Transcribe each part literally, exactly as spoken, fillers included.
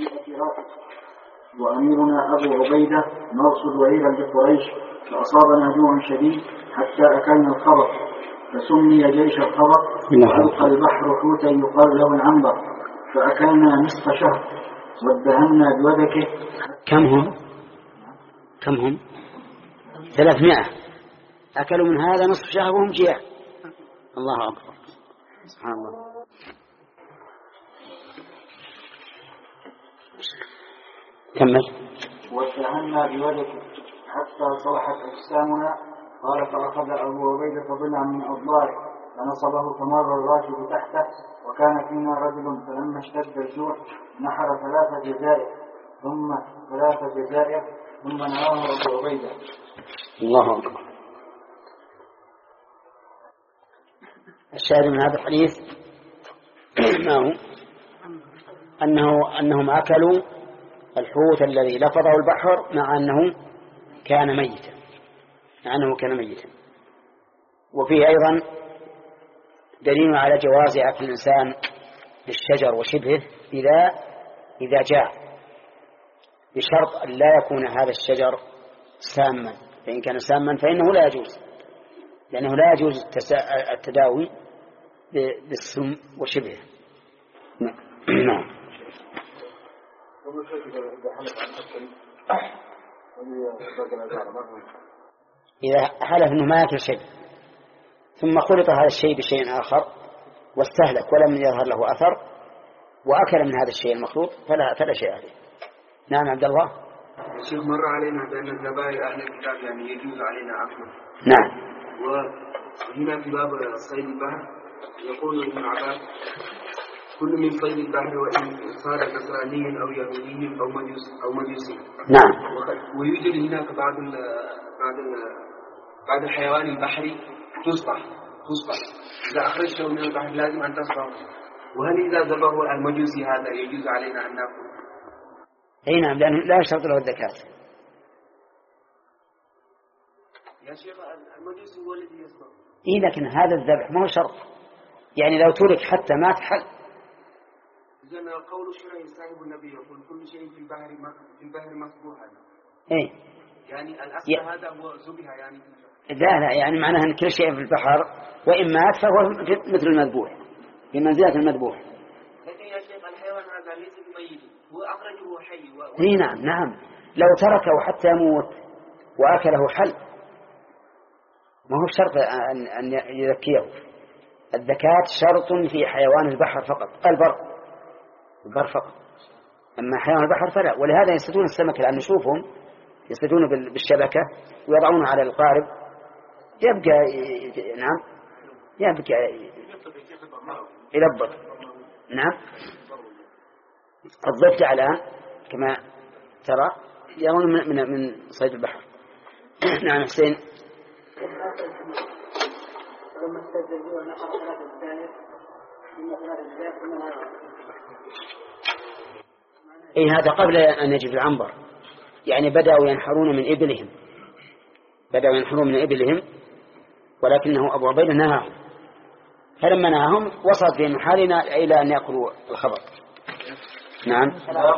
مئة راكب وأميرنا أبو عبيدة نرصد وعيرا بقريش فأصابنا جوع شديد حتى أكلنا الخبر فسمي جيش الخبر وألقى البحر حوتا يقال له العنبر فأكلنا نصف شهر وادهنا بودكه. كم هم؟ كم هم؟ ثلاثمائة أكلوا من هذا نصف شهر وهم جياع. الله أكبر سبحان الله. كمل. وادهنا بودكه حتى صلحت أجسامنا. قال فأخذ أبو عبيدة ضلعا من أضلاعه فنصبه فمر الراكب تحته وكان فينا رجل فلما اشتد الجوع نحر ثلاث جزائر ثم ثلاث جزائر ثم نهاه أبو عبيدة. الله أكبر. الشاهد من هذا الحديث ما هو أنه أنهم أكلوا الحوت الذي لفظه البحر مع أنه كان ميتا مع أنه كان ميتا. وفيه أيضا دليل على جواز أكل الإنسان بالشجر وشبهه إذا إذا جاء بشرط أن لا يكون هذا الشجر ساما، فإن كان ساما فإنه لا يجوز، لأنه لا يجوز التداوي بالسم وشبهه. نعم. إذا حلف أنه ما يأكل شيء ثم خلط هذا الشيء بشيء آخر واستهلك ولم يظهر له أثر وأكل من هذا الشيء المخلوط فلا, فلا شيء عليه. نعم عبد الله. الشيخ مر علينا بأن الذبائح أهل الكتاب يعني يجوز علينا أكله. نعم. وهنا في باب صيد البحر يقول ابن عباس كل من صيد البحر وإن صار نصرانيا أو يهوديا أو مجوسي أو مجوسي. نعم. ويوجد هناك بعض ال بعض ال بعض الحيوان البحري تصبح تصبح إذا أخرجته من البحر لازم أن تصبح. وهل إذا ذبحه المجوسي هذا يجوز علينا أن نأكل؟ أي نعم، لأنه لا يشترط له الزكاة. يا شيخ المجوسي هو الذي يصبح. إيه لكن هذا الذبح ما هو شرط، يعني لو ترك حتى مات حل. إذن قول الشرعي صاحب النبي يقول كل شيء في البحر في البحر مسبوح. إيه يعني الأصل ي... هذا هو ذبح يعني. لا لا يعني معناه أن كل شيء في البحر وإن مات فهو مثل المذبوح في منزلة المذبوح. لكن يا شيخ الحيوان هذا ليس بميت، هو أخرجه حي. و... إيه نعم نعم، لو تركه حتى يموت وأكله حل، ما هو شرط أن أن يذكيه. الذكاة شرط في حيوان البحر فقط، البر البر فقط، أما حيوان البحر فلا. ولهذا يصطادون السمك الآن نشوفهم يصطادون بالشبكة ويضعونه على القارب يبقى نعم يبقى يلبط. نعم. الضفدع الآن كما ترى يرون من من, من صيد البحر. نعم حسين. إيه هذا قبل أن يجي في العنبر، يعني بدأوا ينحرون من إبلهم بدأوا ينحرون من إبلهم ولكنه أبو عبيدة نهاهم، فلما نهاهم وصلت بهم حالنا إلى أن يأكلوا الخبر. نعم.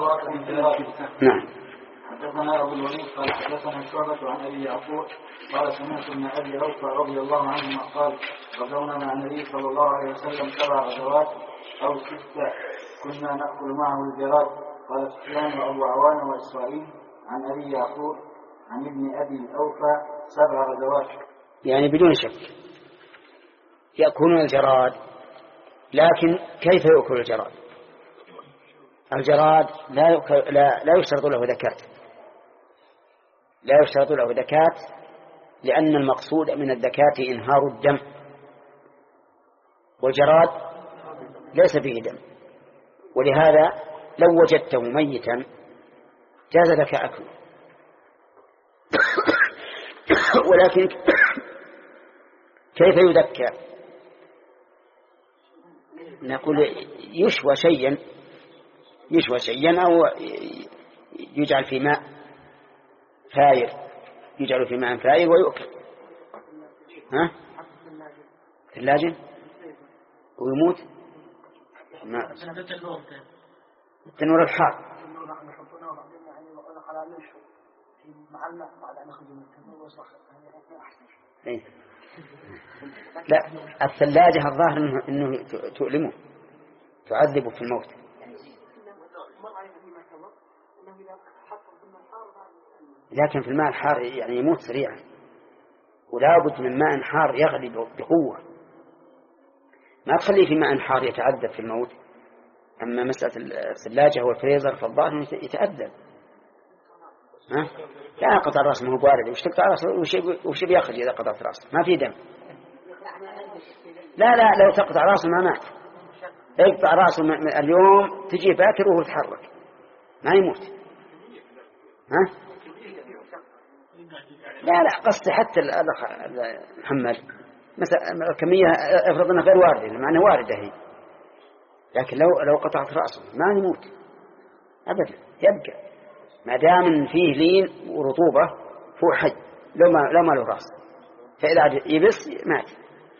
نعم. حدثنا أبو الوليد قال حدثنا شعبة عن أبي يعقوب قال سمعت من أبي أوفى رضي الله عنه قال غزونا مع النبي صلى الله عليه وسلم سبع غزوات أو ستة كنا نأكل معه الجراد. قال سفيان وأبو عوان وإسرائيل عن أبي يعقوب عن ابن أبي أوفى سبع غزوات، يعني بدون شك يأكلون الجراد. لكن كيف يأكل الجراد؟ الجراد لا لا لا يشترط له زكاة، لا يشترط له زكاة لأن المقصود من الزكاة إنهار الدم، والجراد ليس فيه دم، ولهذا لو وجدته ميتا جاز لك أكله. ولكن كيف يذكى؟ نقول يشوى شيئا يشوى شيئا أو يجعل في ماء فاير يجعل في ماء فاير ويؤكل. ها؟ ثلاجة ويموت؟ التنور الحار ملح مع الماء بعد أن يخرج من التنور ويصبح أحسن. إيه. لا الثلاجة الظاهر إنه, إنه تؤلمه تعذبه في الموت. لكن في الماء الحار يعني يموت سريعا، ولا بد من ماء حار يغلي بقوة، ما تخليه في ماء حار يتعذب في الموت. أما مسألة الثلاجة والفريزر فالظاهر يتأذب. ها؟ لا قطع رأس ما هو بارد، وش تقطع رأس وش بيأخذ إذا قطعت رأس ما في دم. لا لا لو تقطع رأسه ما مات، يقطع رأسه اليوم تجي باكر وهو يتحرك ما يموت. ها؟ لا لا قصدي حتى محمد مثلا كمية افرضنا غير واردة معنى واردة هي، لكن لو لو قطعت رأسه ما يموت أبدا، يبقى ما دام فيه لين ورطوبة فوق حي لو ما لو ما له رأس، فإذا يبس مات.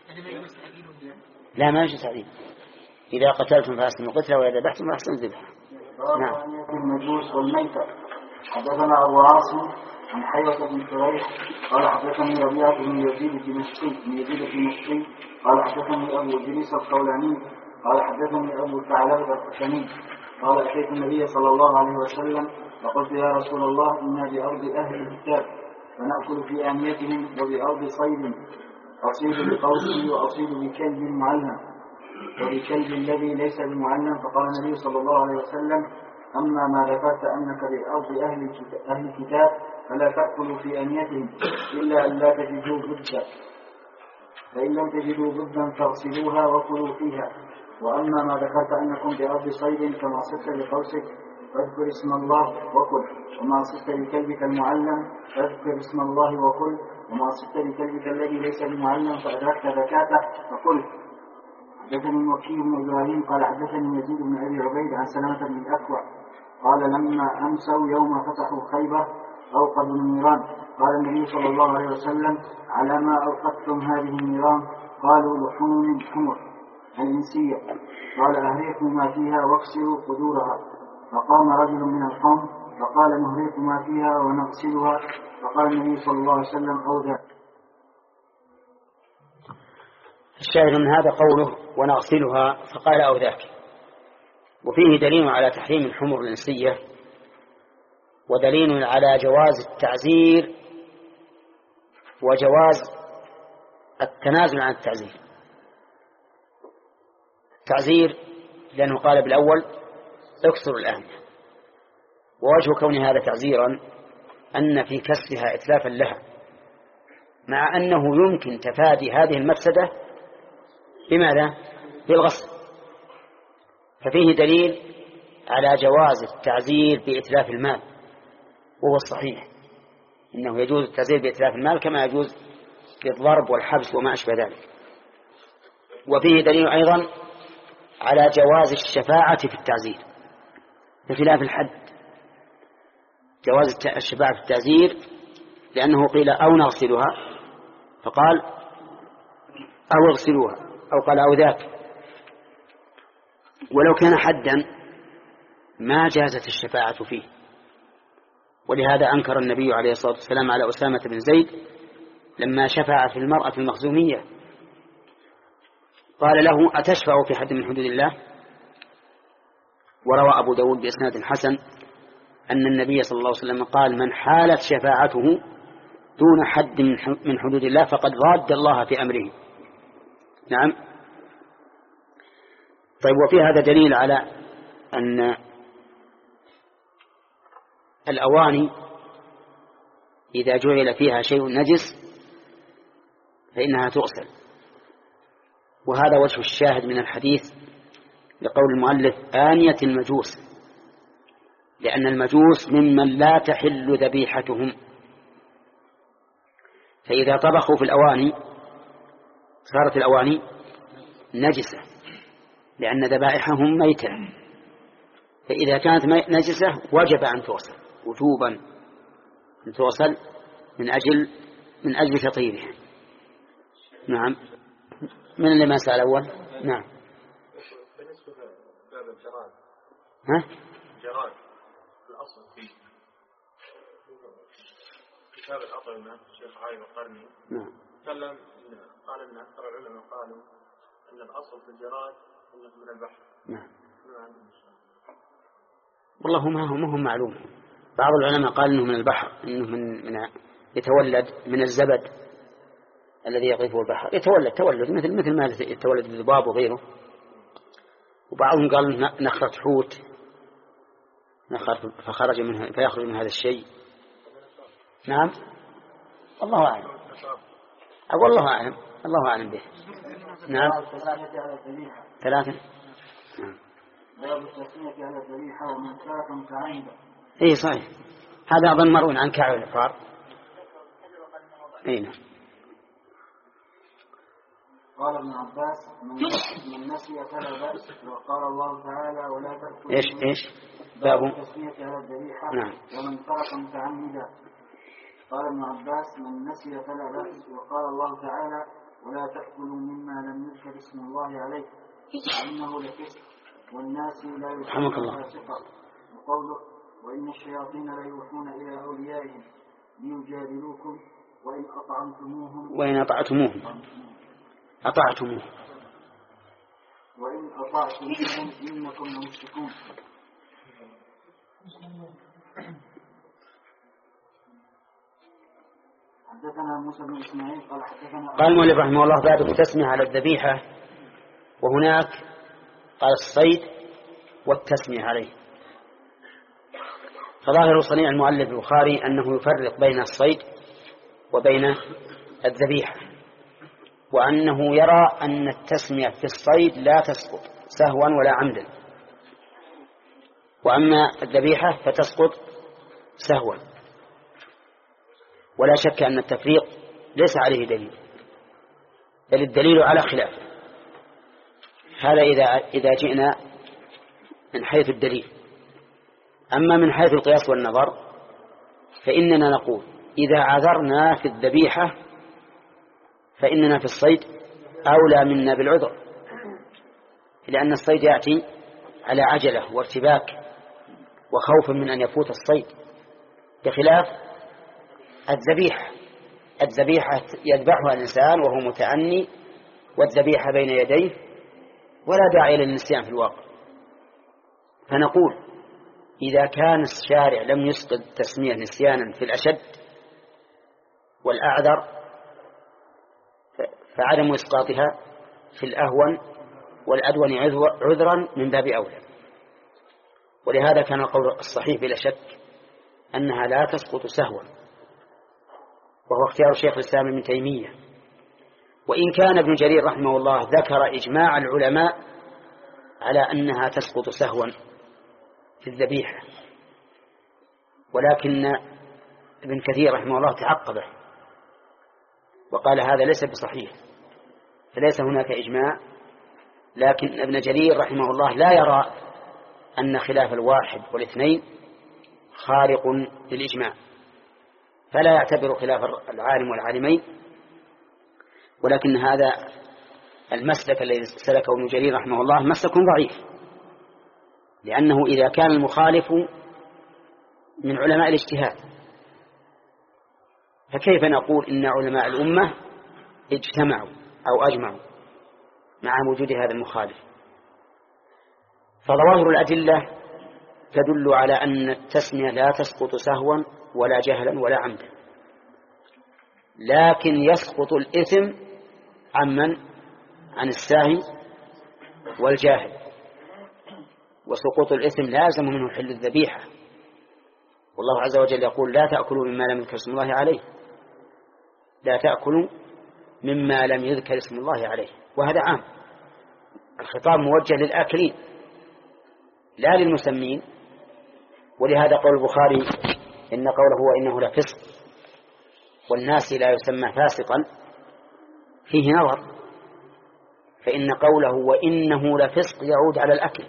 لا ما يجوز تعذيب. إذا قتلتم فأحسنوا القتلى وإذا ذبحتم فأحسنوا الذبح. نعم. المجوس والميتة. حدثنا أبو عاصم عن حيوة بن شريح قال حدثني ربيعة بن يزيد الدمشقي بن يزيد الدمشقي قال حدثني أبو إدريس الخولاني قال حدثني أبو ثعلبة الخشني قال أتيت النبي صلى الله عليه وسلم فقلت يا رسول الله إنا بأرض أهل الكتاب فنأكل في آنيتهم وبأرض صيد أصيد بقوسي وأصيد بكلب معلم وبكلب الذي ليس بمعلم. فقال النبي صلى الله عليه وسلم أما ما ذكرت أنك بأرض أهل الكتاب فلا تأكلوا في آنيتهم إلا أن لا تجدوا بدا، فإن لم تجدوا بدا فاغسلوها وكلوا فيها. وأما ما ذكرت أنكم بأرض صيد كما صدت لقوسك فاذكر اسم الله وكل، وما صدت لكلبك المعلم فاذكر اسم الله وكل، وما صدت لكلبك الذي ليس بمعلم فأدركت زكاته فكل. حدثني وكيل بن إبراهيم قال حدثني يزيد بن أبي عبيد عن سلامة بن الأكوع قال لما أمسوا يوم فتحوا خيبر أوقدوا النيران قال النبي صلى الله عليه وسلم على ما أوقدتم هذه النيران؟ قالوا لحوم الحمر الإنسية. قال أهريق ما فيها واكسروا قدورها. فقام رجل من القوم فقال نهريق ما فيها ونغسلها. فقال النبي صلى الله عليه وسلم أو ذا. الشاهد من هذا قوله ونغسلها فقال أو ذاك، وفيه دليل على تحريم الحمر الإنسية ودليل على جواز التعزير وجواز التنازل عن التعزير. التعزير لأنه قال بالأول اكسر الآنية، ووجه كون هذا تعزيرا أن في كسرها إتلافا لها، مع أنه يمكن تفادي هذه المفسدة بماذا؟ بالغسل. ففيه دليل على جواز التعزير بإتلاف المال، وهو الصحيح إنه يجوز التعزير بإتلاف المال كما يجوز بالضرب والحبس وما أشبه ذلك. وفيه دليل أيضا على جواز الشفاعة في التعزير بخلاف الحد، جواز الشفاعة في التعزير لأنه قيل أو نغسلها فقال أو اغسلوها، أو قال أو ذاك. ولو كان حدا ما جازت الشفاعة فيه، ولهذا أنكر النبي عليه الصلاة والسلام على أسامة بن زيد لما شفع في المرأة المخزومية قال له أتشفع في حد من حدود الله؟ وروى أبو داود بإسناد حسن أن النبي صلى الله عليه وسلم قال من حالت شفاعته دون حد من حدود الله فقد راد الله في أمره. نعم. طيب، وفي هذا دليل على أن الأواني إذا جعل فيها شيء نجس فإنها تغسل، وهذا وجه الشاهد من الحديث لقول المؤلف آنية المجوس، لأن المجوس ممن لا تحل ذبيحتهم، فإذا طبخوا في الأواني صارت الأواني نجسة لأن ذبائحهم ميتة، فإذا كانت نجسة وجب أن تغسل وجوبا أن تغسل من أجل من أجل تطهيرها. نعم. من اللي ما سأل أول؟ نعم. بالنسبة لباب الجراد، ها؟ الجراد الأصل فيه كتاب الأطعمة الشيخ عايم القرني نعم تكلم قال أن أكثر العلماء قالوا أن الأصل في الجراد أنه من البحر. نعم. ما عندهم شيء. والله ما هو ما هو معلوم. بعض العلماء قال إنه من البحر، إنه من من يتولد من الزبد الذي يقذفه البحر، يتولد تولد مثل مثل ما يتولد الذباب وغيره. وبعضهم قال نخرة حوت نخرة فخرج منها فيخرج من هذا الشيء. نعم الله أعلم. أقول الله أعلم الله أعلم به. نعم ثلاثة. نعم. باب التسمية على الذبيحة ومن كاف متعمدا. إيه صحيح، هذا أظن مروي عن كعب الفار. أي نعم. قال ابن عباس من نسي فلا بأس، وقال الله تعالى ولا تأكلوا. إيش إيش باب التسمية على الذبيحة نعم. ومن ترك متعمدا. قال ابن عباس من نسي فلا بأس، وقال الله تعالى ولا تأكلوا مما لم يذكر اسم الله عليه إنه لفسق والناس لا يحبون فاسقا. وقوله وإن الشياطين لا يوحون إلى أوليائهم ليجادلوكم وإن أطعمتموهم وإن أطعتموهم أطعتموه وإن أطعتموهم إنكم لمشركون. حدثنا موسى بن إسماعيل قال حدثنا قال المؤلف رحمه الله باب التسمية على الذبيحة، وهناك قال الصيد والتسمية عليه. فظاهر صنيع المؤلف البخاري أنه يفرق بين الصيد وبين الذبيحة، وأنه يرى أن التسمية في الصيد لا تسقط سهوا ولا عمدا، وأما الذبيحة فتسقط سهوا. ولا شك أن التفريق ليس عليه دليل، بل الدليل على خلاف هذا إذا إذا جئنا من حيث الدليل. أما من حيث القياس والنظر فإننا نقول إذا عذرنا في الذبيحة فإننا في الصيد أولى منا بالعذر، لأن الصيد يأتي على عجلة وارتباك وخوف من أن يفوت الصيد، بخلاف الذبيحة. الذبيحة يذبحها الإنسان وهو متأني، والذبيحة بين يديه ولا داعي للنسيان في الواقع. فنقول إذا كان الشارع لم يسقط تسمية نسيانا في الأشد والأعذر فعدم إسقاطها في الأهون والأدون عذرا من باب أولى. ولهذا كان القول الصحيح بلا شك أنها لا تسقط سهوا، وهو اختيار شيخ الإسلام ابن تيمية. وإن كان ابن جرير رحمه الله ذكر إجماع العلماء على أنها تسقط سهوا في الذبيحة، ولكن ابن كثير رحمه الله تعقبه وقال هذا ليس بصحيح، فليس هناك إجماع. لكن ابن جرير رحمه الله لا يرى أن خلاف الواحد والاثنين خارق للإجماع، فلا يعتبر خلاف العالم والعالمين. ولكن هذا المسلك الذي سلكه ابن جرير رحمه الله مسلك ضعيف، لأنه إذا كان المخالف من علماء الاجتهاد فكيف نقول إن علماء الأمة اجتمعوا أو أجمعوا مع وجود هذا المخالف؟ فظواهر الأدلة تدل على أن التسمية لا تسقط سهوا ولا جهلا ولا عمدا، لكن يسقط الإثم عمن عن الساهي والجاهل، وسقوط الإثم لازم منه حل الذبيحة. والله عز وجل يقول لا تأكلوا مما لم يذكر اسم الله عليه، لا تأكلوا مما لم يذكر اسم الله عليه، وهذا عام، الخطاب موجه للآكلين لا للمسمين. ولهذا قول البخاري إن قوله وإنه لفسق والناس لا يسمى فاسقا فيه نظر، فإن قوله وإنه لفسق يعود على الأكل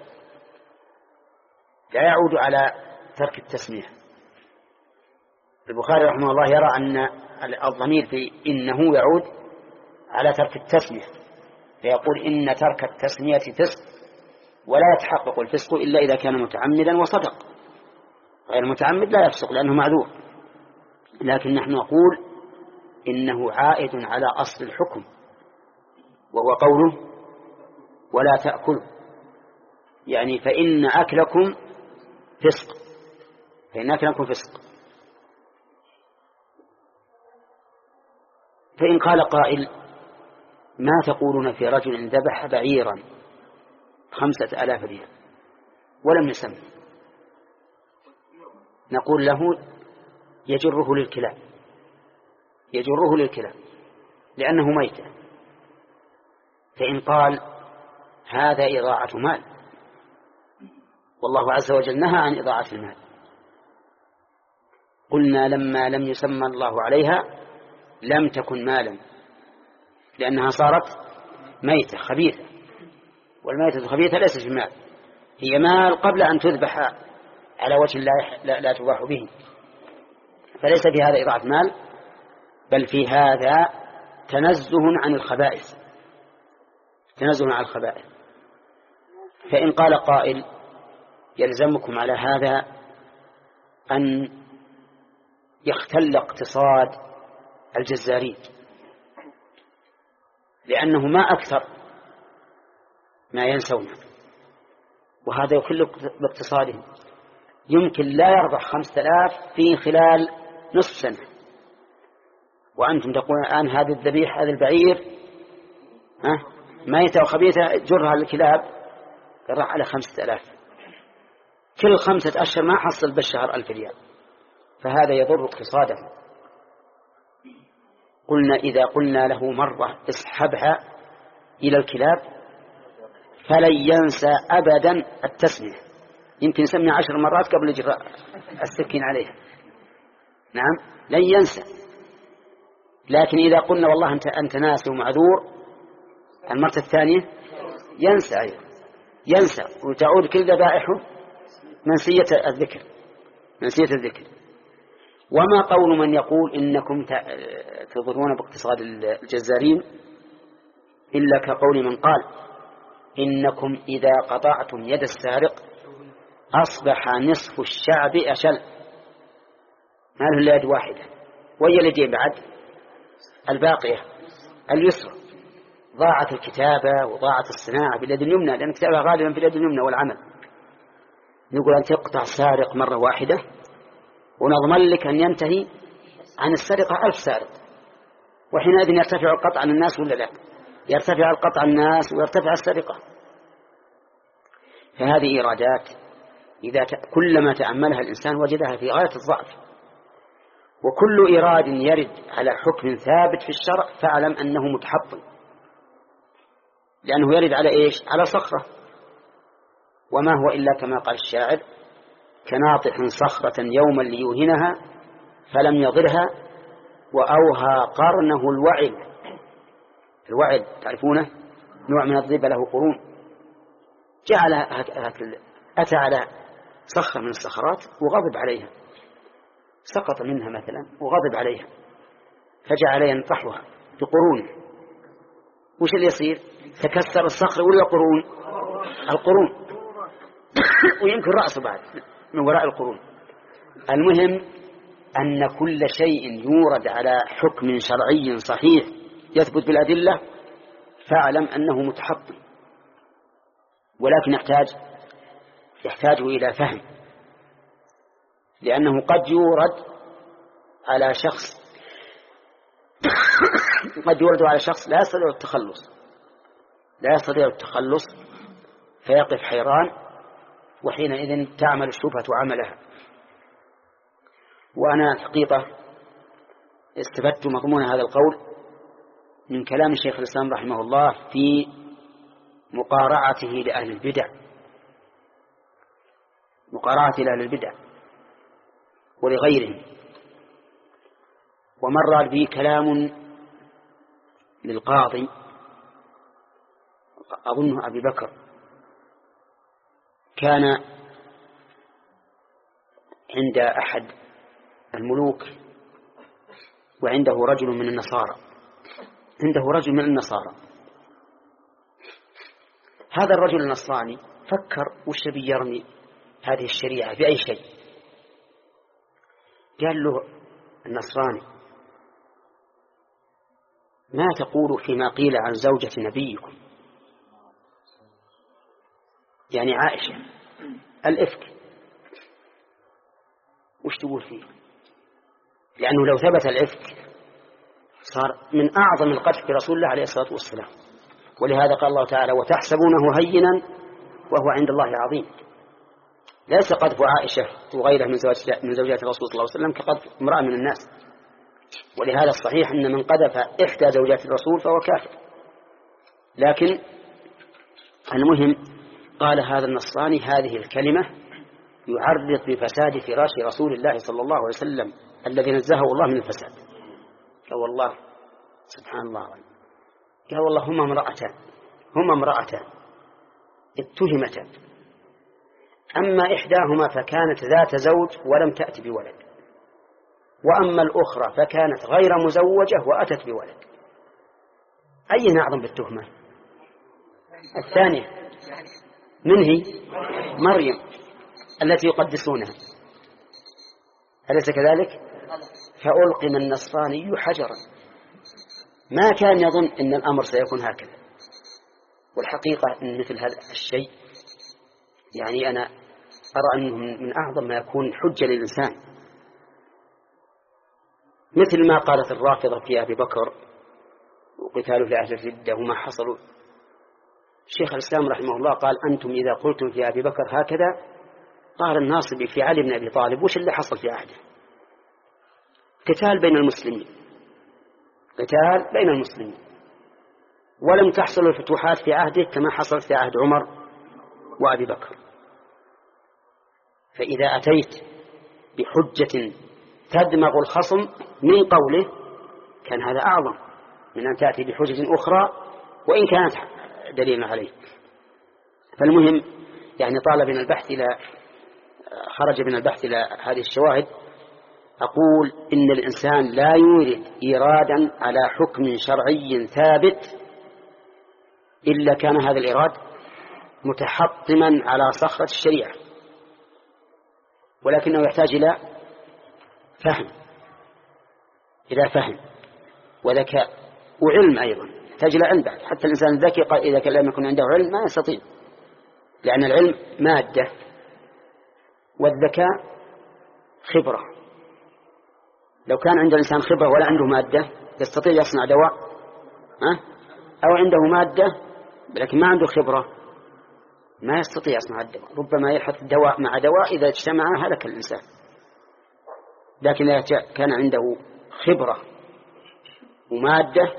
لا يعود على ترك التسمية. البخاري رحمه الله يرى أن الضمير في إنه يعود على ترك التسمية، فيقول إن ترك التسمية فسق، ولا يتحقق الفسق إلا إذا كان متعمدا وصدق، غير متعمد لا يفسق لأنه معذور. لكن نحن نقول إنه عائد على أصل الحكم، وهو قوله ولا تأكلوا، يعني فإن أكلكم فسق، فإن أكلكم فسق. فإن قال قائل ما تقولون في رجل ذبح بعيرا خمسة آلاف ريال ولم يسمى؟ نقول له يجره للكلاب، يجره للكلاب لأنه ميت. فإن قال هذا إضاعة مال، والله عز وجل نهى عن إضاعة المال، قلنا لما لم يسمى الله عليها لم تكن مالا، لأنها صارت ميتة خبيثة، والميتة الخبيثة ليست في مال، هي مال قبل أن تذبح على وجه لا, لا, لا تباح به، فليس في هذا إضاعة مال، بل في هذا تنزه عن الخبائث، تنزه عن الخبائث. فإن قال قائل يلزمكم على هذا أن يختل اقتصاد الجزارين، لأنه ما أكثر ما ينسون، وهذا يخل باقتصادهم، يمكن لا يربح خمسة آلاف في خلال نصف سنة، وأنتم تقولون الآن هذه الذبيح هذا البعير ها ميتة وخبيثة جرها الكلاب راح على خمسة آلاف، كل خمسة أشهر ما حصل بالشهر ألف ريال، فهذا يضر اقتصاده. قلنا إذا قلنا له مرة اسحبها إلى الكلاب فلن ينسى أبدا التسمية، يمكن يسمي عشر مرات قبل إجراء السكين عليها، نعم لن ينسى. لكن إذا قلنا والله أنت, أنت ناسي ومعذور، المرة الثانية ينسى أيضا، ينسى وتعود كل ذبائحه منسية الذكر، منسية الذكر. وما قول من يقول إنكم تضرون باقتصاد الجزارين إلا كقول من قال إنكم إذا قطعتم يد السارق أصبح نصف الشعب أشل، ما له إلا يد واحدة، وهي اليدين بعد الباقية اليسرى، ضاعت الكتابة وضاعت الصناعة باليد اليمنى، لأن الكتابة غالبا في اليد اليمنى والعمل. نقول أن تقطع سارق مرة واحدة ونضمن لك أن ينتهي عن السرقة ألف سارق، وحينئذ يرتفع القطع عن الناس ولا لا؟ يرتفع القطع عن الناس ويرتفع السرقة. فهذه إيرادات إذا كلما تأملها الإنسان وجدها في غاية الضعف، وكل إيراد يرد على حكم ثابت في الشرع فاعلم أنه متحطم، لأنه يرد على إيش؟ على صخرة، وما هو إلا كما قال الشاعر كناطح صخرة يوما ليوهنها فلم يضرها وأوهى قرنه الوعل. الوعل تعرفونه نوع من الضب له قرون، جعل أتى على صخرة من الصخرات وغضب عليها، سقط منها مثلا وغضب عليها فجعل ينطحها بقرونه، وش اللي يصير؟ تكسر الصخر ولا قرون؟ القرون ويمكن رأسه بعد من وراء القرون. المهم أن كل شيء يورد على حكم شرعي صحيح يثبت بالأدلة فاعلم أنه متحطم، ولكن يحتاج يحتاج إلى فهم، لأنه قد يورد على شخص قد يورد على شخص لا يستطيع التخلص لا يستطيع التخلص فيقف حيران، وحينئذ تعمل الشبهة عملها. وأنا الحقيقة استفدت مضمون هذا القول من كلام الشيخ الإسلام رحمه الله في مقارعته لأهل البدع، مقارعته لأهل البدع ولغيرهم. ومر بي كلام للقاضي أظنه أبي بكر، كان عند أحد الملوك وعنده رجل من النصارى عنده رجل من النصارى هذا الرجل النصراني فكر وش بيرمي هذه الشريعة بأي شيء، قال له النصراني ما تقول فيما قيل عن زوجة نبيكم يعني عائشة الإفك؟ وش تقول فيه؟ لأنه لو ثبت الإفك صار من أعظم القذف برسول الله عليه الصلاة والسلام. ولهذا قال الله تعالى وتحسبونه هينا وهو عند الله عظيم. ليس قذف عائشة وغيرها من زوجات الرسول صلى الله عليه وسلم كقذف امرأة من الناس. ولهذا الصحيح أن من قذف إحدى زوجات الرسول فهو كافر. لكن المهم قال هذا النصراني هذه الكلمة يعرض بفساد فراش رسول الله صلى الله عليه وسلم الذي نزهه الله من الفساد. قال والله سبحان الله، قال والله هما امرأتان هما امرأتان اتهمتان، أما إحداهما فكانت ذات زوج ولم تأت بولد، وأما الأخرى فكانت غير مزوجة وأتت بولد. أي أعظم بالتهمة؟ الثانية من هي؟ مريم التي يقدسونها، أليس كذلك؟ فألقم النصراني حجرا. ما كان يظن أن الأمر سيكون هكذا. والحقيقة أن مثل هذا الشيء يعني أنا أرى أنه من أعظم ما يكون حجة للإنسان، مثل ما قالت الرافضة في أبي بكر وقتاله لأهل الردة وما حصلوا. الشيخ الإسلام رحمه الله قال أنتم إذا قلتم في أبي بكر هكذا قال الناصبي في علي بن أبي طالب وش اللي حصل في عهده؟ قتال بين المسلمين، قتال بين المسلمين، ولم تحصل الفتوحات في عهده كما حصلت في عهد عمر وأبي بكر. فإذا أتيت بحجة تدمغ الخصم من قوله كان هذا أعظم من أن تأتي بحجة أخرى وإن كانت دليلا عليه. فالمهم يعني طال بنا البحث إلى خرج من البحث إلى هذه الشواهد. أقول إن الإنسان لا يورد إيرادا على حكم شرعي ثابت إلا كان هذا الإيراد متحطما على صخرة الشريعة، ولكنه يحتاج إلى فهم إلى فهم وذكاء وعلم أيضا، يحتاج إلى علم بعد. حتى الإنسان الذكي قال إذا كان لم يكن عنده علم ما يستطيع، لأن العلم مادة والذكاء خبرة. لو كان عند الإنسان خبرة ولا عنده مادة يستطيع يصنع دواء، أه؟ أو عنده مادة لكن ما عنده خبرة ما يستطيع يصنع الدواء. ربما يلحق دواء مع دواء إذا اجتمع هلك الإنسان. لكن إذا كان عنده خبرة ومادة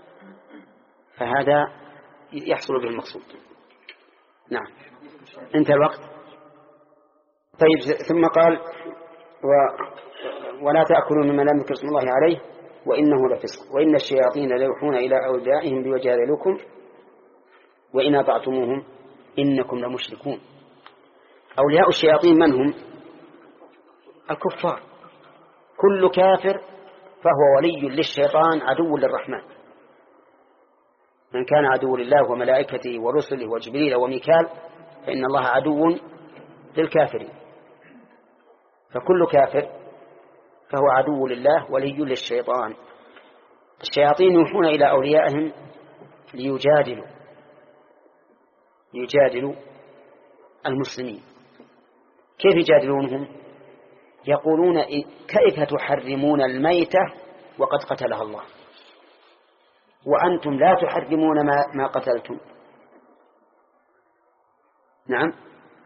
فهذا يحصل به المقصود. نعم انتهى الوقت. طيب ثم قال و ولا تأكلوا مما لم يذكر اسم الله عليه وإنه لفسق وإن الشياطين ليوحون إلى أوليائهم ليجادلوكم وإن أطعتموهم إنكم لمشركون. أولياء الشياطين من هم؟ الكفار. كل كافر فهو ولي للشيطان عدو للرحمن. من كان عدو لله وملائكته ورسله وجبريل وميكال فإن الله عدو للكافرين. فكل كافر فهو عدو لله ولي للشيطان. الشياطين يوحون إلى أوليائهم ليجادلوا يجادلوا المسلمين. كيف يجادلونهم؟ يقولون كيف تحرمون الميتة وقد قتلها الله وأنتم لا تحرمون ما, ما قتلتم. نعم.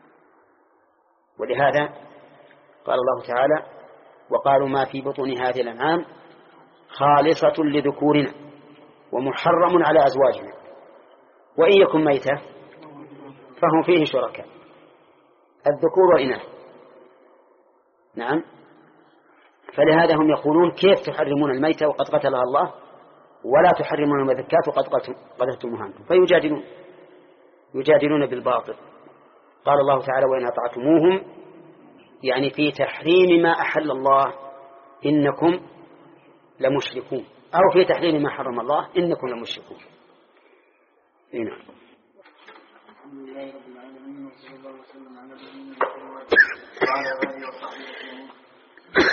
ولهذا قال الله تعالى وقالوا ما في بطون هذه الأنعام خالصة لذكورنا ومحرم على أزواجنا وإن يكن ميتة فهم فيه شركاء الذكور وإناث. نعم. فلهذا هم يقولون كيف تحرمون الميتة وقد قتلها الله ولا تحرمون المذكات وقد قتلتموها أنتم. فيجادلون يجادلون بالباطل. قال الله تعالى وإن أطعتموهم يعني في تحريم ما أحل الله إنكم لمشركون أو في تحريم ما حرم الله إنكم لمشركون. نعم. الحمد لله رب العالمين وصلى الله وسلم على نبينا محمد وعلى آله وصحبه أجمعين.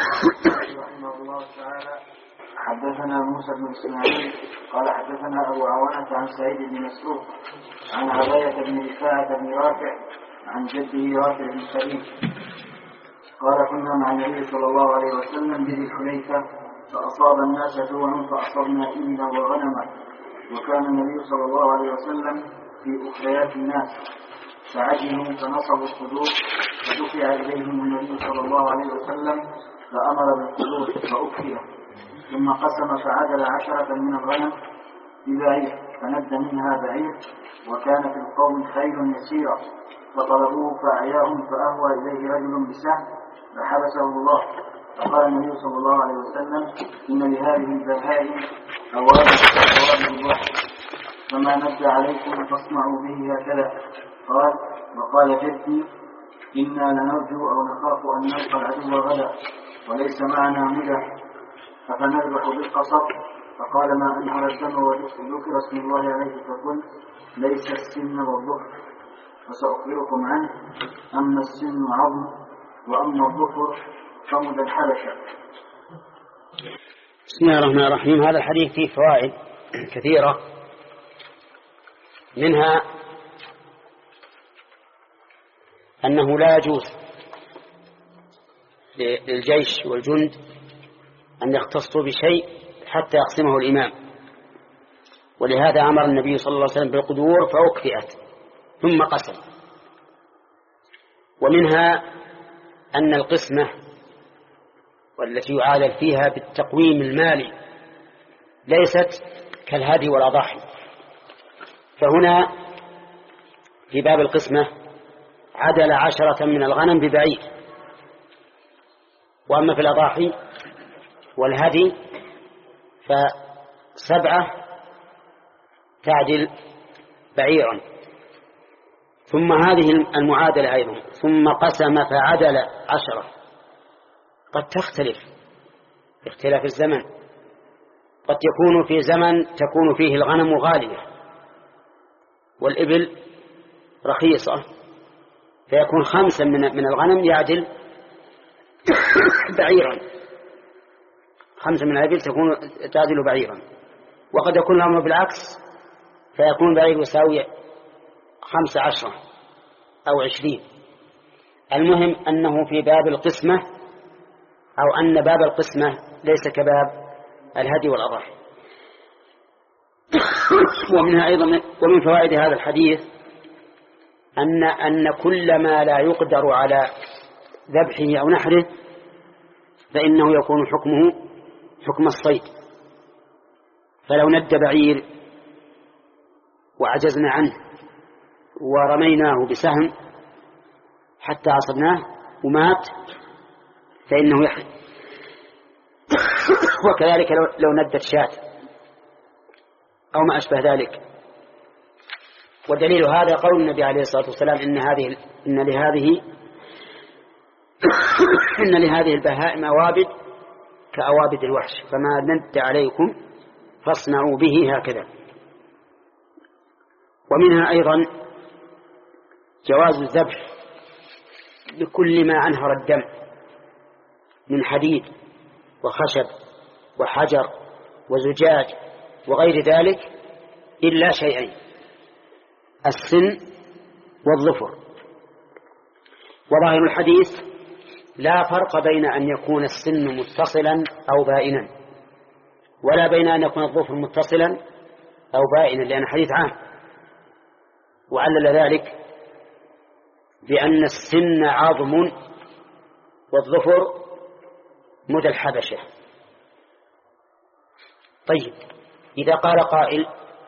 رحمه الله تعالى حدثنا موسى بن اسماعيل قال حدثنا ابو عوانة عن سعيد بن مسروق عن عباية بن رفاعة بن رافع عن جده رافع بن سليم قال كنا مع النبي صلى الله عليه وسلم بذي الحليفة فأصاب الناس جوع فأصبنا إبلا وغنما وكان النبي صلى الله عليه وسلم في أخريات الناس فعجلوا فنصبوا الصدور فدفع إليهم النبي صلى الله عليه وسلم فأمر بالصدور فأكفئ ثم قسم فعدل عشرة من الغنم ببعير فند منها بعير وكان في القوم خيل يسيرة فطلبوه فأعياهم فأهوى إليه رجل بسهم فحبسه الله فقال النبي صلى الله عليه وسلم إن لهذه البهائم أوابد الوحي فما ند عليكم فاصنعوا به هكذا. قال وقال جدي إنا لنرجو أو نخاف أن نلقى العدو غدا وليس معنا مدح فنذبح بالقصب فقال ما أنهر الدم وذكر اسم الله عليه فقل ليس السن والظفر فسأخبركم عنه أما السن عظم وأما الظفر فمد الحبشة. بسم الله الرحمن الرحيم. هذا الحديث فيه فوائد كثيرة منها أنه لا يجوز للجيش والجند أن يختصوا بشيء حتى يقسمه الإمام ولهذا أمر النبي صلى الله عليه وسلم بالقدور فأكفئت ثم قسم. ومنها أن القسمة والتي يعادل فيها بالتقويم المالي ليست كالهدي والأضاحي. فهنا في باب القسمة عدل عشرة من الغنم ببعير وأما في الأضاحي والهدي فسبعة تعدل بعيرا. ثم هذه المعادلة أيضا ثم قسم فعدل عشرة قد تختلف باختلاف الزمن. قد يكون في زمن تكون فيه الغنم غالية والإبل رخيصة فيكون خمسا من الغنم يعدل بعيرا خمسة من الإبل تكون تعدل بعيرا. وقد يكون الأمر بالعكس فيكون بعير يساوي خمس عشرة أو عشرين. المهم أنه في باب القسمة أو أن باب القسمة ليس كباب الهدي والأضاحي. ومنها أيضا ومن فوائد هذا الحديث أن أن كل ما لا يقدر على ذبحه أو نحره فإنه يكون حكمه حكم الصيد. فلو ند بعير وعجزنا عنه ورميناه بسهم حتى عصبناه ومات فإنه يحرم. وكذلك لو ندت شاة أو ما أشبه ذلك. ودليل هذا قول النبي عليه الصلاة والسلام إن هذه إن لهذه إن لهذه البهائم أوابد كأوابد الوحش فما ند عليكم فاصنعوا به هكذا. ومنها أيضا جواز الذبح بكل ما أنهر الدم من حديد وخشب وحجر وزجاج وغير ذلك إلا شيئين السن والظفر. وظاهر الحديث لا فرق بين أن يكون السن متصلا أو بائنا ولا بين أن يكون الظفر متصلا أو بائنا لأن حديث عام. وعلل ذلك بأن السن عظم والظفر مدى الحبشة. طيب إذا قال قائل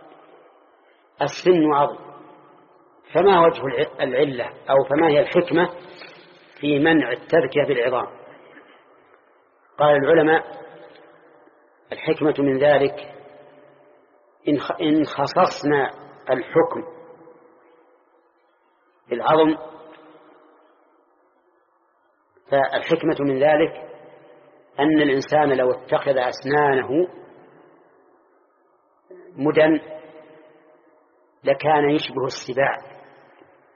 السن عظم فما وجه العلة أو فما هي الحكمة في منع التذكية بالعظام؟ قال العلماء الحكمة من ذلك إن خصصنا الحكم بالعظم فالحكمة من ذلك أن الإنسان لو اتخذ أسنانه مدن لكان يشبه السباع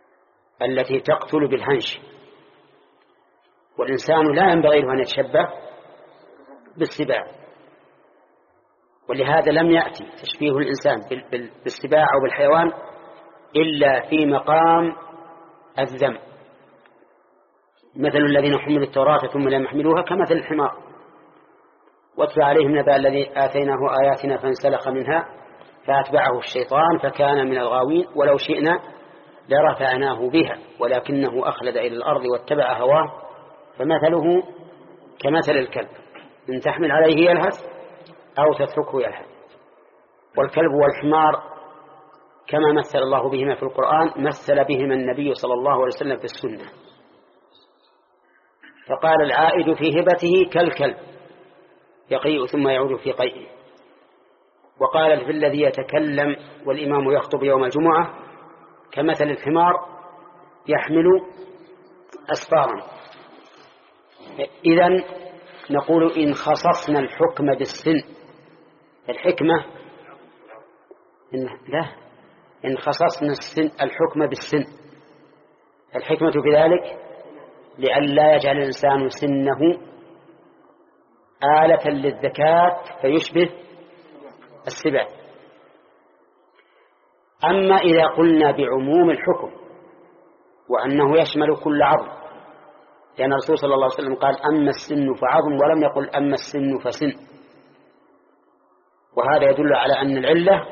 التي تقتل بالهنش. والإنسان لا ينبغي له أن يتشبه بالسباع، ولهذا لم يأتي تشبيه الإنسان بالسباع أو بالحيوان إلا في مقام الذم. مثل الذين حملوا التوراة ثم لم يحملوها كمثل الحمار. واتل عليهم نبأ الذي آتيناه آياتنا فانسلخ منها فأتبعه الشيطان فكان من الغاوين ولو شئنا لرفعناه بها ولكنه أخلد إلى الأرض واتبع هواه فمثله كمثل الكلب إن تحمل عليه يلهث أو تتركه يلهث. والكلب والحمار كما مثل الله بهما في القرآن مثل بهما النبي صلى الله عليه وسلم في السنة، فقال العائد في هبته كالكلب يقيء ثم يعود في قيئه. وقال في الذي يتكلم والإمام يخطب يوم الجمعة كمثل الحمار يحمل أسفارا. إذن نقول إن خصصنا الحكم بالسن، الحكمة إن لا إن خصصنا السن الحكم بالسن، الحكمة في ذلك لئلا يجعل الإنسان سنه آلة للذكاة فيشبه السباع. أما إذا قلنا بعموم الحكم وأنه يشمل كل عظم، لأن الرسول صلى الله عليه وسلم قال أما السن فعظم ولم يقل أما السن فسن، وهذا يدل على أن العلة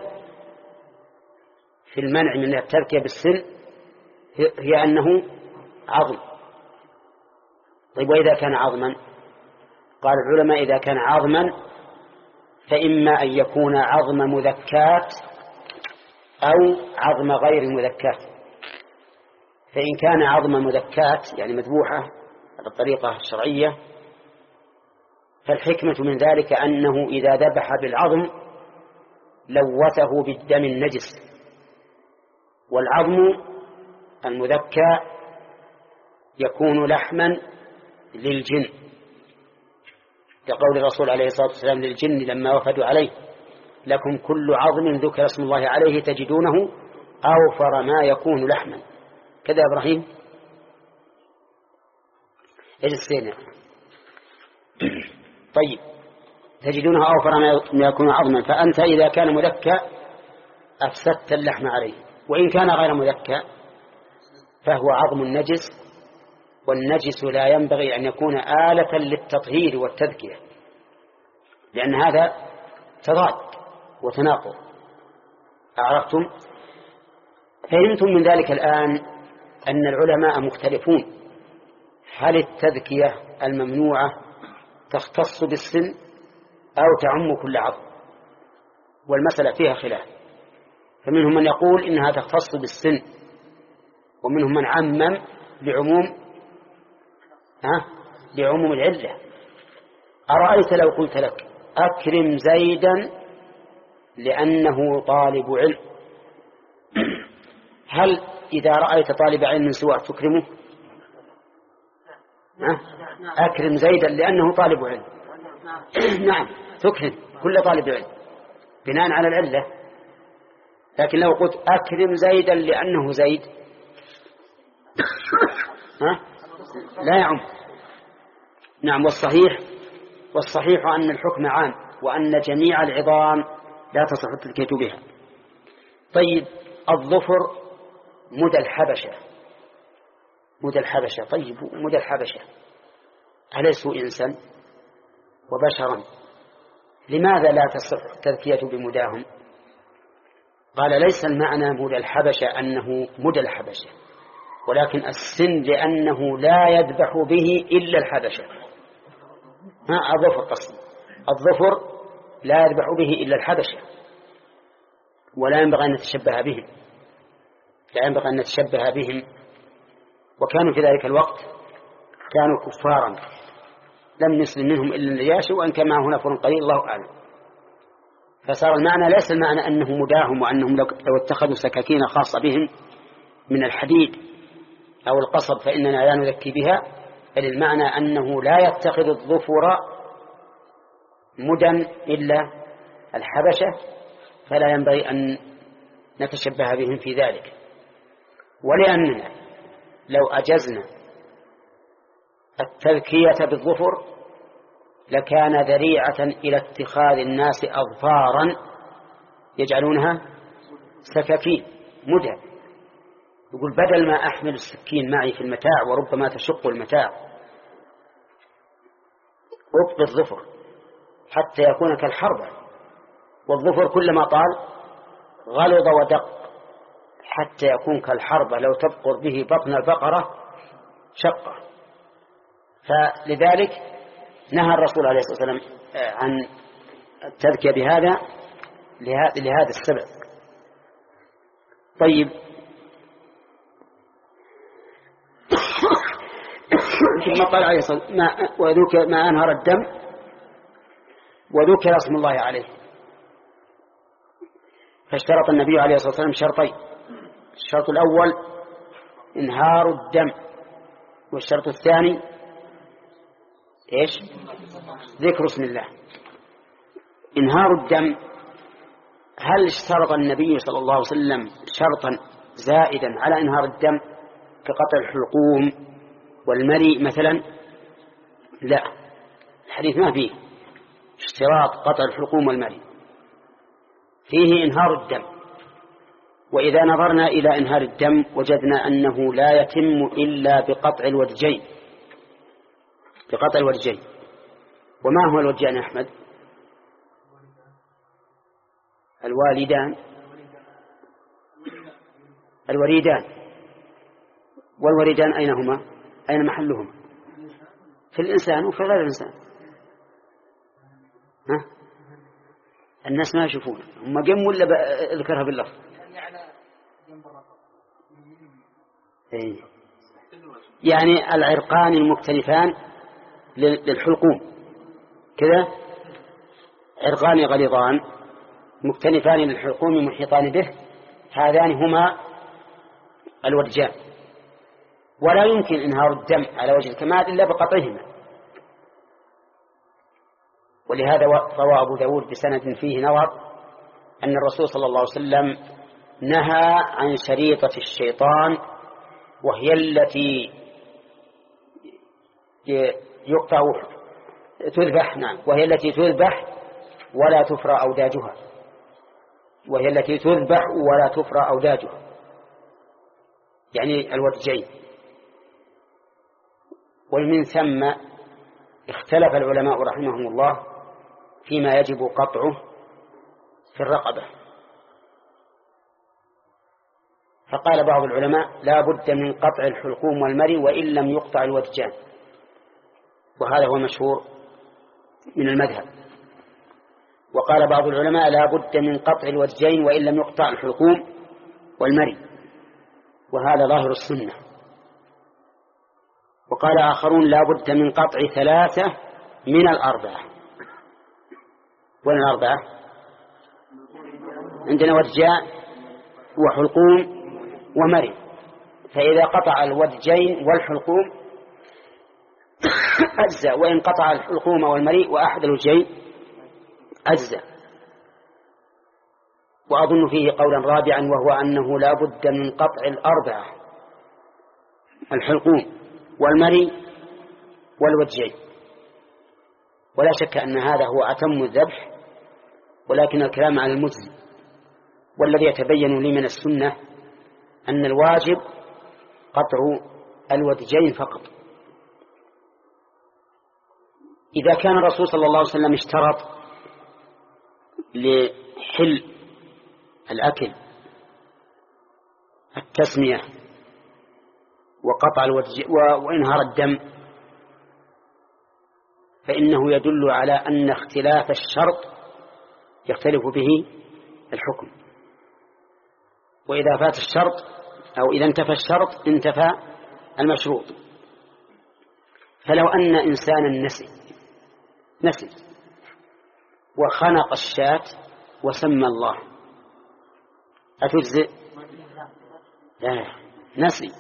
في المنع من التذكية بالسن هي أنه عظم. طيب وإذا كان عظما؟ قال العلماء إذا كان عظما فإما أن يكون عظم مذكات أو عظم غير مذكات. فإن كان عظم مذكات يعني مذبوحة على الطريقة الشرعية فالحكمة من ذلك أنه إذا ذبح بالعظم لوثه بالدم النجس، والعظم المذكى يكون لحما للجن، كقول الرسول عليه الصلاة والسلام للجن لما وفدوا عليه لكم كل عظم ذكر اسم الله عليه تجدونه أوفر ما يكون لحما. كذا إبراهيم اجلسين. طيب تجدونه أوفر ما يكون عظما، فأنت إذا كان مذكى أفسدت اللحم عليه، وإن كان غير مذكى فهو عظم النجس، والنجس لا ينبغي أن يكون آلة للتطهير والتذكية، لأن هذا تضاد وتناقض. أعرفتم؟ فهمتم من ذلك الآن أن العلماء مختلفون هل التذكية الممنوعة تختص بالسن أو تعم كل عظم، والمسألة فيها خلاف. فمنهم من يقول إنها تختص بالسن، ومنهم من عمم بعموم ها بعموم العلة. أرأيت لو قلت لك أكرم زيدا لأنه طالب علم، هل إذا رأيت طالب علم سواء تكرمه؟ ها؟ أكرم زيدا لأنه طالب علم. نعم تكرم كل طالب علم بناء على العلة. لكن لو قلت أكرم زيدا لأنه زيد ها؟ لا يعم. نعم. والصحيح والصحيح أن الحكم عام، وأن جميع العظام لا تصح التذكية بها. طيب الظفر مدى الحبشة، مدى الحبشة. طيب مدى الحبشة أليسوا إنسان وبشرا؟ لماذا لا تصح التذكية بمداهم؟ قال ليس المعنى مدى الحبشة أنه مدى الحبشة، ولكن السن لأنه لا يذبح به إلا الحبشة. ها الظفر قصد الظفر لا يذبح به إلا الحبشة، ولا ينبغي أن نتشبه بهم، لا ينبغي أن نتشبه بهم. وكانوا في ذلك الوقت كانوا كفارا لم يسلم منهم إلا النجاشي، وأن كان معه نفر قليل الله أعلم. فصار المعنى ليس المعنى أنه مداهم وأنهم لو اتخذوا سكاكين خاصة بهم من الحديد أو القصب فإننا لا نذكي بها، بل المعنى أنه لا يتخذ الظفر مدى إلا الحبشة، فلا ينبغي أن نتشبه بهم في ذلك. ولأننا لو أجزنا التذكية بالظفر لكان ذريعة إلى اتخاذ الناس أظفارا يجعلونها سكاكين مدى. يقول بدل ما أحمل السكين معي في المتاع وربما تشق المتاع أبقي الظفر حتى يكون كالحربة، والظفر كلما طال غلظ ودق حتى يكون كالحربة لو تبقر به بطن البقرة شقة. فلذلك نهى الرسول عليه الصلاة والسلام عن التذكية بهذا لهذا السبب. طيب ثم قال عليه الصلاة والسلام وذكر ما أنهر الدم وذكر اسم الله عليه، فاشترط النبي عليه الصلاة والسلام شرطين: الشرط الأول انهار الدم، والشرط الثاني إيش؟ ذكر اسم الله. انهار الدم، هل اشترط النبي صلى الله عليه وسلم شرطا زائدا على انهار الدم كقطع الحلقوم والمري مثلا؟ لا، الحديث ما فيه اشتراط قطع الحلقوم والمري، فيه انهار الدم. وإذا نظرنا إلى انهار الدم وجدنا أنه لا يتم إلا بقطع الودجين، بقطع الودجين. وما هو الودجان يا أحمد؟ الوالدان، الوريدان. والوريدان أين هما؟ أين محلهما؟ في الإنسان وفي غير الإنسان. ها؟ الناس ما يشوفون، هم جم ولا اذكرها باللفظ؟ إيه. يعني العرقان المكتنفان للحلقوم كذا، عرقان غليظان مكتنفان للحلقوم محيطان به، هذان هما الودجان. ولا يمكن إنهار الدم على وجه الكمال إلا بقطعهما. ولهذا روى أبو داود بسند فيه نظر أن الرسول صلى الله عليه وسلم نهى عن شريطة الشيطان، وهي التي يقطع تذبح نعم وهي التي تذبح ولا تفرى أوداجها وهي التي تذبح ولا تفرى أوداجها يعني الودجين. ومن ثم اختلف العلماء رحمهم الله فيما يجب قطعه في الرقبة، فقال بعض العلماء لا بد من قطع الحلقوم والمري وإن لم يقطع الودجان، وهذا هو مشهور من المذهب. وقال بعض العلماء لا بد من قطع الودجين وإن لم يقطع الحلقوم والمري، وهذا ظاهر السنة. وقال آخرون لا بد من قطع ثلاثة من الأربعة. وين الأربعة؟ عندنا ودجاء وحلقوم ومري، فإذا قطع الودجين والحلقوم أجزأ، وإن قطع الحلقوم والمري وأحد الوجهين أجزأ. وأظن فيه قولا رابعا وهو أنه لا بد من قطع الأربعة: الحلقوم والمري والوجهين. ولا شك أن هذا هو أتم الذبح، ولكن الكلام على المجزي. والذي يتبين لي من السنة أن الواجب قطع الودجين فقط. إذا كان الرسول صلى الله عليه وسلم اشترط لحل الأكل التسمية وقطع الودج وإنهار الدم، فإنه يدل على أن اختلاف الشرط يختلف به الحكم. وإذا فات الشرط أو إذا انتفى الشرط انتفى المشروط. فلو أن إنسانا نسي نسي وخنق الشاة وسمى الله أتجزئ؟ لا، نسي.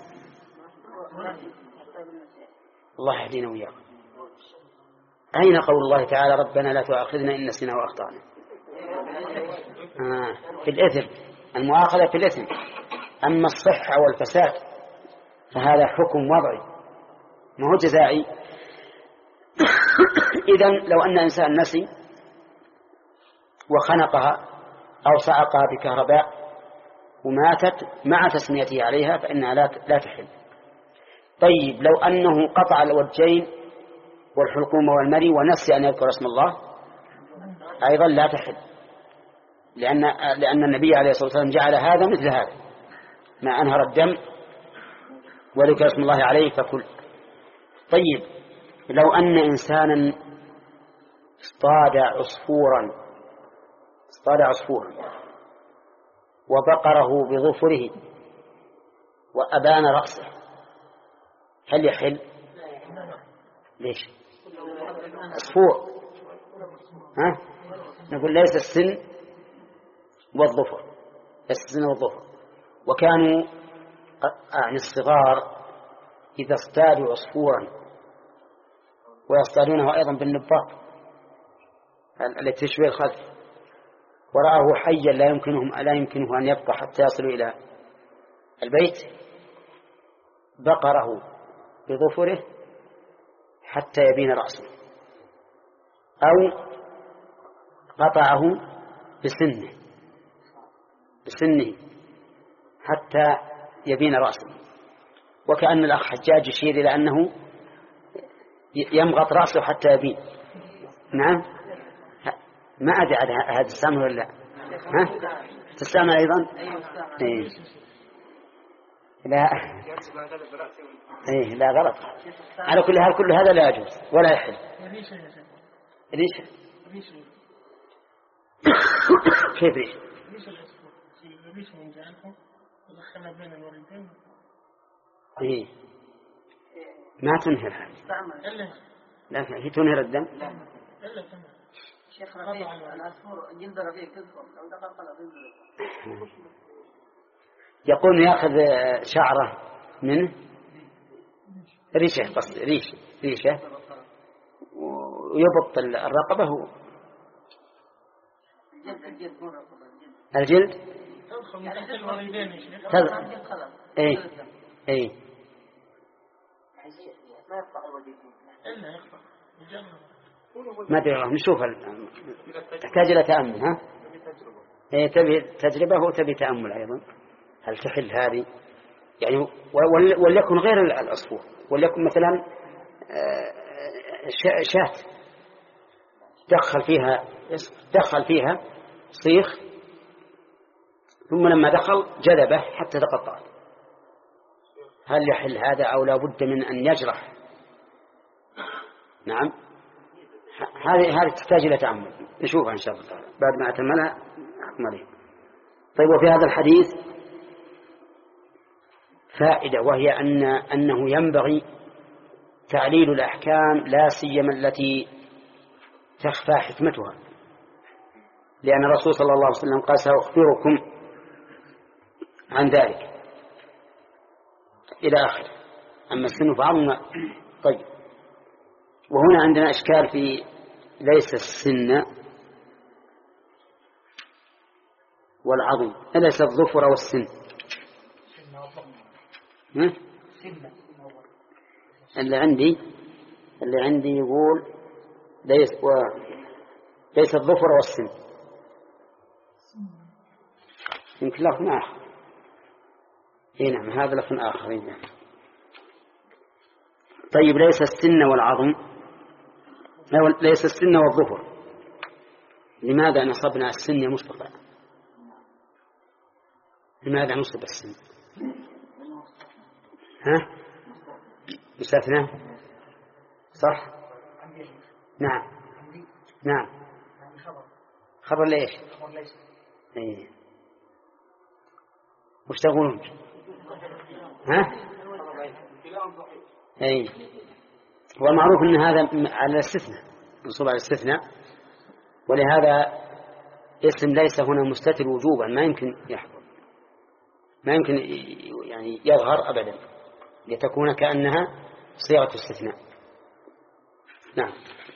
الله يهدينا وياكم. أين قول الله تعالى ربنا لا تؤاخذنا إن نسينا وأخطأنا؟ آه في الإثم، المؤاخذة في الإثم. أما الصحة والفساد فهذا حكم وضعي ما هو جزائي. إذن لو أن إنسان نسي وخنقها أو صعقها بكهرباء وماتت مع تسميته عليها فإنها لا لا تحل. طيب لو أنه قطع الوجين والحلقوم والمري ونسي أن يذكر اسم الله أيضا لا تحل، لأن لأن النبي عليه الصلاة والسلام جعل هذا مثل هذا، ما أنهر الدم وذكر اسم الله عليه فكل. طيب لو أن إنسانا اصطاد عصفورا اصطاد عصفورا وبقره بظفره وأبان رأسه هل يحل؟ ليش؟ عصفور، ها؟ نقول ليس السن والظفر، ليس السن والظفر. وكانوا يعني الصغار إذا اصطادوا عصفورا ويصطادونه أيضا بالنباط التي تشبه الخلف ورآه حيا لا يمكنهم لا يمكنه أن يبقى حتى يصلوا إلى البيت بقره بظفره حتى يبين رأسه أو قطعه بسنه بسنه حتى يبين رأسه. وكأن الأخ حجاج يشير إلى أنه يمغط رأسه حتى يبين. نعم ما أدري هذا السامع ولا لا؟ ها تستعمل أيضا؟ إيه. لا إيه لا غلط. على كل هذا كل هذا لا يجوز ولا يحل. ليش؟ كيف ليش؟ ليش من جانبه ودخلنا بين الوالدين؟ إيه ما تنهر لا هي تنهر الدم. إلا تمام. شيخ ربيع العصفور جلد ربيع تذكر لو دخل قلب يقول يأخذ شعره منه ريشة بس ريشة ريشة ويبط الرقبة هو الجلد تدخل اي اي ما ادري نشوف تحتاج الى تأمل. ها اي تبي تجربة وتبي تأمل ايضا. هل تحل هذه يعني وليكن غير العصفور وليكن مثلا شاة دخل فيها دخل فيها صيخ ثم لما دخل جذبه حتى تقطع، هل يحل هذا أو لا بد من أن يجرح؟ نعم هذه هذه تحتاج إلى تأمل نشوفها إن شاء الله تعالى بعد ما أتملها أحكم عليه. طيب وفي هذا الحديث فائدة وهي أن أنه ينبغي تعليل الأحكام لا سيما التي تخفى حكمتها، لأن الرسول صلى الله عليه وسلم قال سأخبركم عن ذلك إلى آخر. أما السن فعظم. طيب وهنا عندنا إشكال في ليس السن والعظم ليس الظفر والسن. اللي عندي اللي عندي يقول ليس و... ليس الظفر والسن يمكن لفظ آخر. إيه نعم هذا لفظ آخر. إيه. طيب ليس السن والعظم ليس السن والظفر، لماذا نصبنا السن يا مصطفى؟ لماذا نصب السن؟ ها مستثنى صح؟ نعم نعم خبر ليش؟ ايه وش تقولون؟ ها ايه هو المعروف ان هذا على الاستثناء منصوب على الاستثناء، ولهذا اسم ليس هنا مستتر وجوبا ما يمكن يحضر ما يمكن يعني يظهر ابدا لتكون كأنها صيغة استثناء. نعم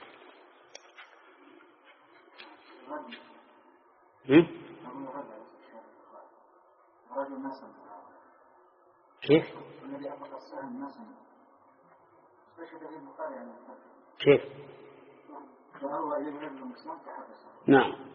كيف كيف فهو يبلغ المسلم تحبسه. نعم.